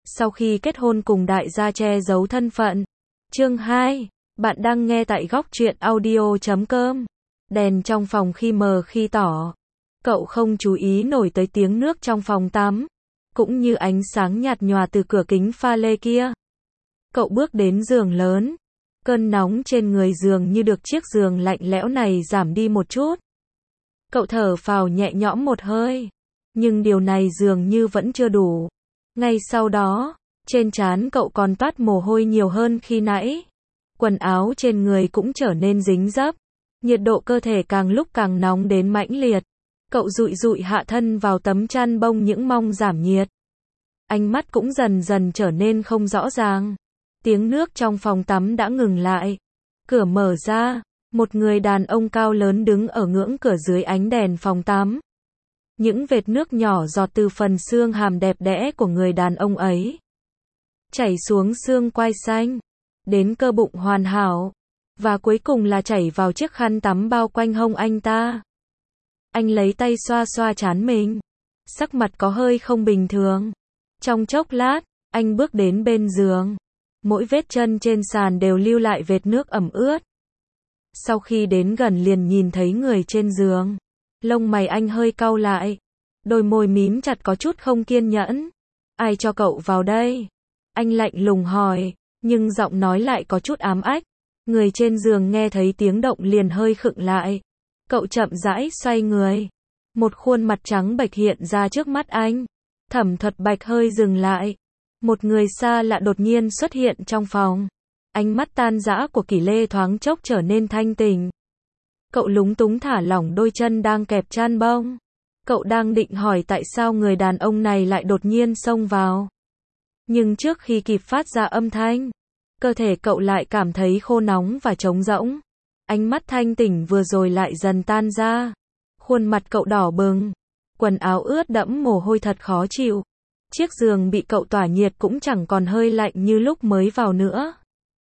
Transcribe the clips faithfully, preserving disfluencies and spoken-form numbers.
sau khi kết hôn cùng đại gia che giấu thân phận. Chương hai. Bạn đang nghe tại góc truyện audio chấm com. Đèn trong phòng khi mờ khi tỏ. Cậu không chú ý nổi tới tiếng nước trong phòng tắm, cũng như ánh sáng nhạt nhòa từ cửa kính pha lê kia. Cậu bước đến giường lớn. Cơn nóng trên người giường như được chiếc giường lạnh lẽo này giảm đi một chút. Cậu thở phào nhẹ nhõm một hơi. Nhưng điều này dường như vẫn chưa đủ. Ngay sau đó, trên trán cậu còn toát mồ hôi nhiều hơn khi nãy. Quần áo trên người cũng trở nên dính dấp. Nhiệt độ cơ thể càng lúc càng nóng đến mãnh liệt. Cậu dụi dụi hạ thân vào tấm chăn bông những mong giảm nhiệt. Ánh mắt cũng dần dần trở nên không rõ ràng. Tiếng nước trong phòng tắm đã ngừng lại. Cửa mở ra, một người đàn ông cao lớn đứng ở ngưỡng cửa dưới ánh đèn phòng tắm. Những vệt nước nhỏ giọt từ phần xương hàm đẹp đẽ của người đàn ông ấy, chảy xuống xương quai xanh, đến cơ bụng hoàn hảo, và cuối cùng là chảy vào chiếc khăn tắm bao quanh hông anh ta. Anh lấy tay xoa xoa trán mình, sắc mặt có hơi không bình thường. Trong chốc lát, anh bước đến bên giường. Mỗi vết chân trên sàn đều lưu lại vệt nước ẩm ướt. Sau khi đến gần liền nhìn thấy người trên giường. Lông mày anh hơi cau lại. Đôi môi mím chặt có chút không kiên nhẫn. Ai cho cậu vào đây? Anh lạnh lùng hỏi, nhưng giọng nói lại có chút ám ách. Người trên giường nghe thấy tiếng động liền hơi khựng lại. Cậu chậm rãi xoay người. Một khuôn mặt trắng bệch hiện ra trước mắt anh. Thẩm Thuật Bạch hơi dừng lại. Một người xa lạ đột nhiên xuất hiện trong phòng. Ánh mắt tan rã của Kỷ Lê thoáng chốc trở nên thanh tỉnh. Cậu lúng túng thả lỏng đôi chân đang kẹp chăn bông. Cậu đang định hỏi tại sao người đàn ông này lại đột nhiên xông vào. Nhưng trước khi kịp phát ra âm thanh, cơ thể cậu lại cảm thấy khô nóng và trống rỗng. Ánh mắt thanh tỉnh vừa rồi lại dần tan ra. Khuôn mặt cậu đỏ bừng. Quần áo ướt đẫm mồ hôi thật khó chịu. Chiếc giường bị cậu tỏa nhiệt cũng chẳng còn hơi lạnh như lúc mới vào nữa.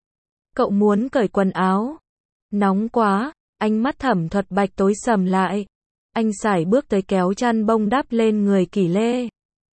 Cậu muốn cởi quần áo. Nóng quá, ánh mắt Thẩm Thuật Bạch tối sầm lại. Anh sải bước tới kéo chăn bông đắp lên người Kỷ Lê.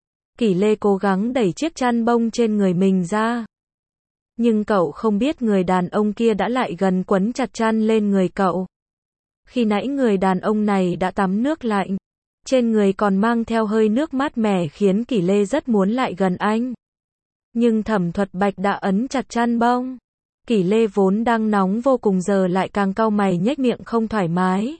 Kỷ Lê cố gắng đẩy chiếc chăn bông trên người mình ra. Nhưng cậu không biết người đàn ông kia đã lại gần quấn chặt chăn lên người cậu. Khi nãy người đàn ông này đã tắm nước lạnh. Trên người còn mang theo hơi nước mát mẻ khiến Kỷ Lê rất muốn lại gần anh. Nhưng Thẩm Thuật Bạch đã ấn chặt chăn bông. Kỷ Lê vốn đang nóng vô cùng giờ lại càng cau mày nhếch miệng không thoải mái.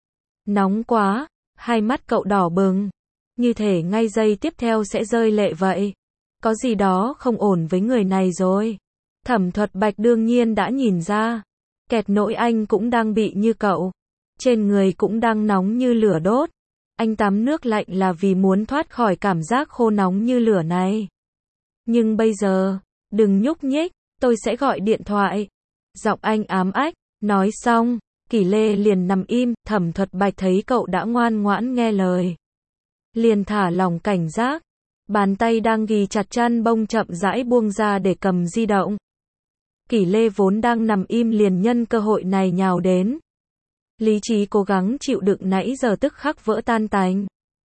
Nóng quá, hai mắt cậu đỏ bừng. Như thể ngay giây tiếp theo sẽ rơi lệ vậy. Có gì đó không ổn với người này rồi. Thẩm Thuật Bạch đương nhiên đã nhìn ra. Kẹt nỗi anh cũng đang bị như cậu. Trên người cũng đang nóng như lửa đốt. Anh tắm nước lạnh là vì muốn thoát khỏi cảm giác khô nóng như lửa này. Nhưng bây giờ, đừng nhúc nhích, tôi sẽ gọi điện thoại. Giọng anh ám ách, nói xong, Kỷ Lê liền nằm im, Thẩm Thuật Bạch thấy cậu đã ngoan ngoãn nghe lời. Liền thả lỏng cảnh giác, bàn tay đang ghì chặt chăn bông chậm rãi buông ra để cầm di động. Kỷ Lê vốn đang nằm im liền nhân cơ hội này nhào đến. Lý trí cố gắng chịu đựng nãy giờ tức khắc vỡ tan tành.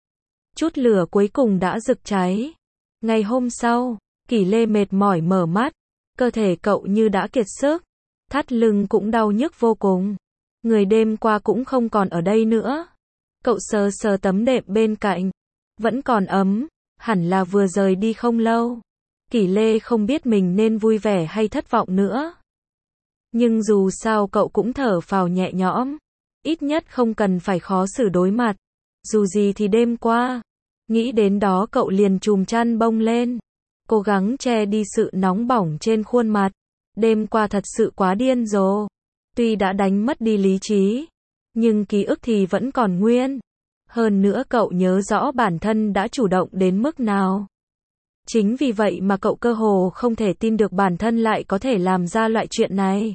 Chút lửa cuối cùng đã rực cháy. Ngày hôm sau, Kỷ Lê mệt mỏi mở mắt. Cơ thể cậu như đã kiệt sức. Thắt lưng cũng đau nhức vô cùng. Người đêm qua cũng không còn ở đây nữa. Cậu sờ sờ tấm đệm bên cạnh. Vẫn còn ấm. Hẳn là vừa rời đi không lâu. Kỷ Lê không biết mình nên vui vẻ hay thất vọng nữa. Nhưng dù sao cậu cũng thở phào nhẹ nhõm. Ít nhất không cần phải khó xử đối mặt. Dù gì thì đêm qua. Nghĩ đến đó cậu liền chùm chăn bông lên. Cố gắng che đi sự nóng bỏng trên khuôn mặt. Đêm qua thật sự quá điên rồ. Tuy đã đánh mất đi lý trí, nhưng ký ức thì vẫn còn nguyên. Hơn nữa cậu nhớ rõ bản thân đã chủ động đến mức nào. Chính vì vậy mà cậu cơ hồ không thể tin được bản thân lại có thể làm ra loại chuyện này.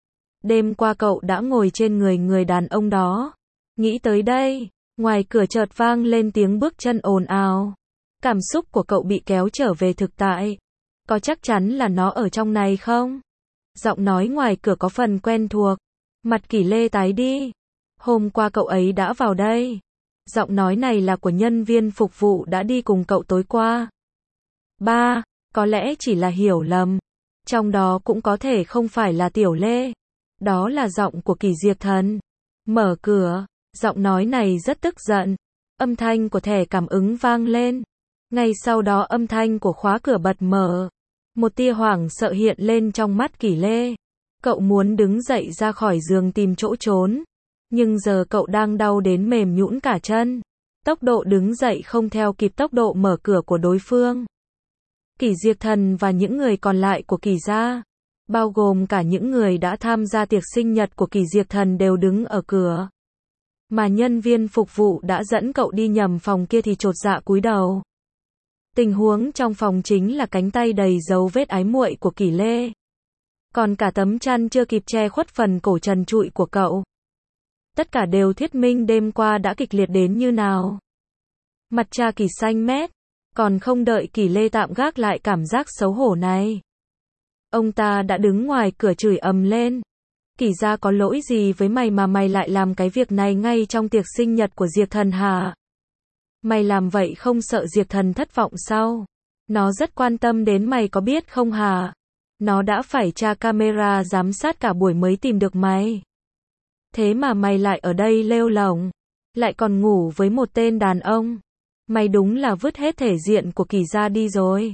Đêm qua cậu đã ngồi trên người người đàn ông đó. Nghĩ tới đây, ngoài cửa chợt vang lên tiếng bước chân ồn ào. Cảm xúc của cậu bị kéo trở về thực tại. Có chắc chắn là nó ở trong này không? Giọng nói ngoài cửa có phần quen thuộc. Mặt Kỷ Lê tái đi. Hôm qua cậu ấy đã vào đây. Giọng nói này là của nhân viên phục vụ đã đi cùng cậu tối qua. Ba, Có lẽ chỉ là hiểu lầm. Trong đó cũng có thể không phải là Tiểu Lê. Đó là giọng của Kỷ Diệp Thần. Mở cửa, giọng nói này rất tức giận. Âm thanh của thẻ cảm ứng vang lên. Ngay sau đó âm thanh của khóa cửa bật mở. Một tia hoảng sợ hiện lên trong mắt Kỷ Lê. Cậu muốn đứng dậy ra khỏi giường tìm chỗ trốn. Nhưng giờ cậu đang đau đến mềm nhũn cả chân. Tốc độ đứng dậy không theo kịp tốc độ mở cửa của đối phương. Kỷ Diệp Thần và những người còn lại của Kỷ gia, bao gồm cả những người đã tham gia tiệc sinh nhật của Kỷ Diệp Thần đều đứng ở cửa. Mà nhân viên phục vụ đã dẫn cậu đi nhầm phòng kia thì chột dạ cúi đầu. Tình huống trong phòng chính là cánh tay đầy dấu vết ái muội của Kỷ Lê. Còn cả tấm chăn chưa kịp che khuất phần cổ trần trụi của cậu. Tất cả đều thuyết minh đêm qua đã kịch liệt đến như nào. Mặt cha Kỷ xanh mét, còn không đợi Kỷ Lê tạm gác lại cảm giác xấu hổ này. Ông ta đã đứng ngoài cửa chửi ầm lên. Kỷ gia có lỗi gì với mày mà mày lại làm cái việc này ngay trong tiệc sinh nhật của Diệp Thần hả? Mày làm vậy không sợ Diệp Thần thất vọng sao? Nó rất quan tâm đến mày có biết không hả? Nó đã phải tra camera giám sát cả buổi mới tìm được mày. Thế mà mày lại ở đây lêu lổng, lại còn ngủ với một tên đàn ông. Mày đúng là vứt hết thể diện của Kỷ gia đi rồi.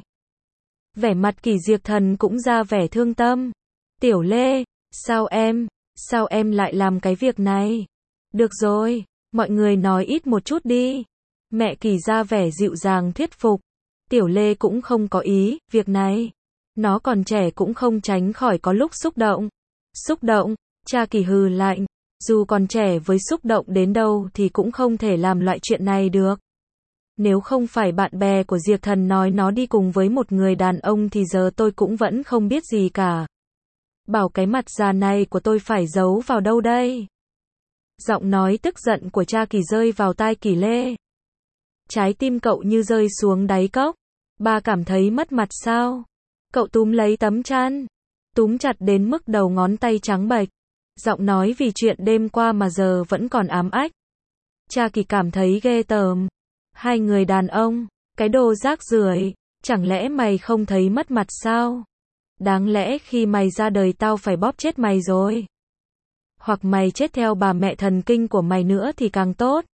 Vẻ mặt Kỷ Diệp Thần cũng ra vẻ thương tâm. Tiểu Lê, sao em, sao em lại làm cái việc này? Được rồi, mọi người nói ít một chút đi. Mẹ Kỷ ra vẻ dịu dàng thuyết phục. Tiểu Lê cũng không có ý, việc này. Nó còn trẻ cũng không tránh khỏi có lúc xúc động. Xúc động, cha Kỷ hừ lạnh. Dù còn trẻ với xúc động đến đâu thì cũng không thể làm loại chuyện này được. Nếu không phải bạn bè của Diệp Thần nói nó đi cùng với một người đàn ông thì giờ tôi cũng vẫn không biết gì cả. Bảo cái mặt già này của tôi phải giấu vào đâu đây? Giọng nói tức giận của cha Kỷ rơi vào tai Kỷ Lê. Trái tim cậu như rơi xuống đáy cốc. Ba cảm thấy mất mặt sao? Cậu túm lấy tấm chăn, túm chặt đến mức đầu ngón tay trắng bệch. Giọng nói vì chuyện đêm qua mà giờ vẫn còn ám ách. Cha Kỷ cảm thấy ghê tởm. Hai người đàn ông, cái đồ rác rưởi, chẳng lẽ mày không thấy mất mặt sao? Đáng lẽ khi mày ra đời tao phải bóp chết mày rồi. Hoặc mày chết theo bà mẹ thần kinh của mày nữa thì càng tốt.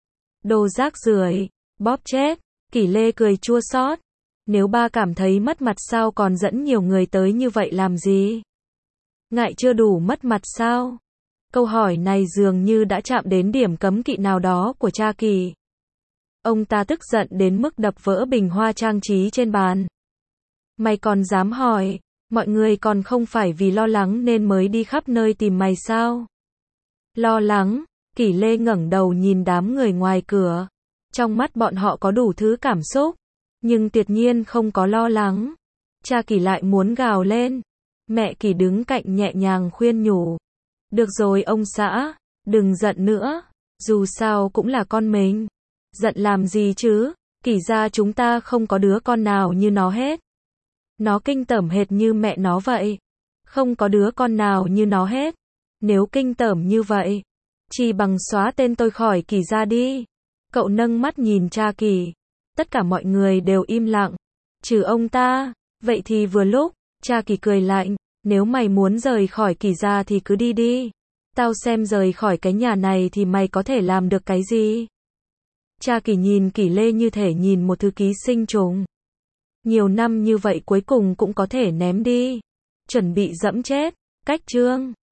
Đồ rác rưởi, bóp chết. Kỷ Lê cười chua xót. Nếu ba cảm thấy mất mặt sao còn dẫn nhiều người tới như vậy làm gì? Ngại chưa đủ mất mặt sao? Câu hỏi này dường như đã chạm đến điểm cấm kỵ nào đó của cha Kỷ. Ông ta tức giận đến mức đập vỡ bình hoa trang trí trên bàn. Mày còn dám hỏi, mọi người còn không phải vì lo lắng nên mới đi khắp nơi tìm mày sao? Lo lắng? Kỷ Lê ngẩng đầu nhìn đám người ngoài cửa. Trong mắt bọn họ có đủ thứ cảm xúc, nhưng tuyệt nhiên không có lo lắng. Cha Kỷ lại muốn gào lên. Mẹ Kỷ đứng cạnh nhẹ nhàng khuyên nhủ. Được rồi ông xã, đừng giận nữa, dù sao cũng là con mình. Giận làm gì chứ? Kỷ gia chúng ta không có đứa con nào như nó hết. Nó kinh tởm hệt như mẹ nó vậy. Không có đứa con nào như nó hết. Nếu kinh tởm như vậy, chỉ bằng xóa tên tôi khỏi Kỷ gia đi. Cậu nâng mắt nhìn cha Kỷ. Tất cả mọi người đều im lặng, trừ ông ta. Vậy thì vừa lúc, cha Kỷ cười lạnh. Nếu mày muốn rời khỏi Kỷ gia thì cứ đi đi. Tao xem rời khỏi cái nhà này thì mày có thể làm được cái gì? Cha Kỷ nhìn Kỷ Lê như thể nhìn một thứ ký sinh trùng. Nhiều năm như vậy cuối cùng cũng có thể ném đi. Chuẩn bị dẫm chết. Cách chương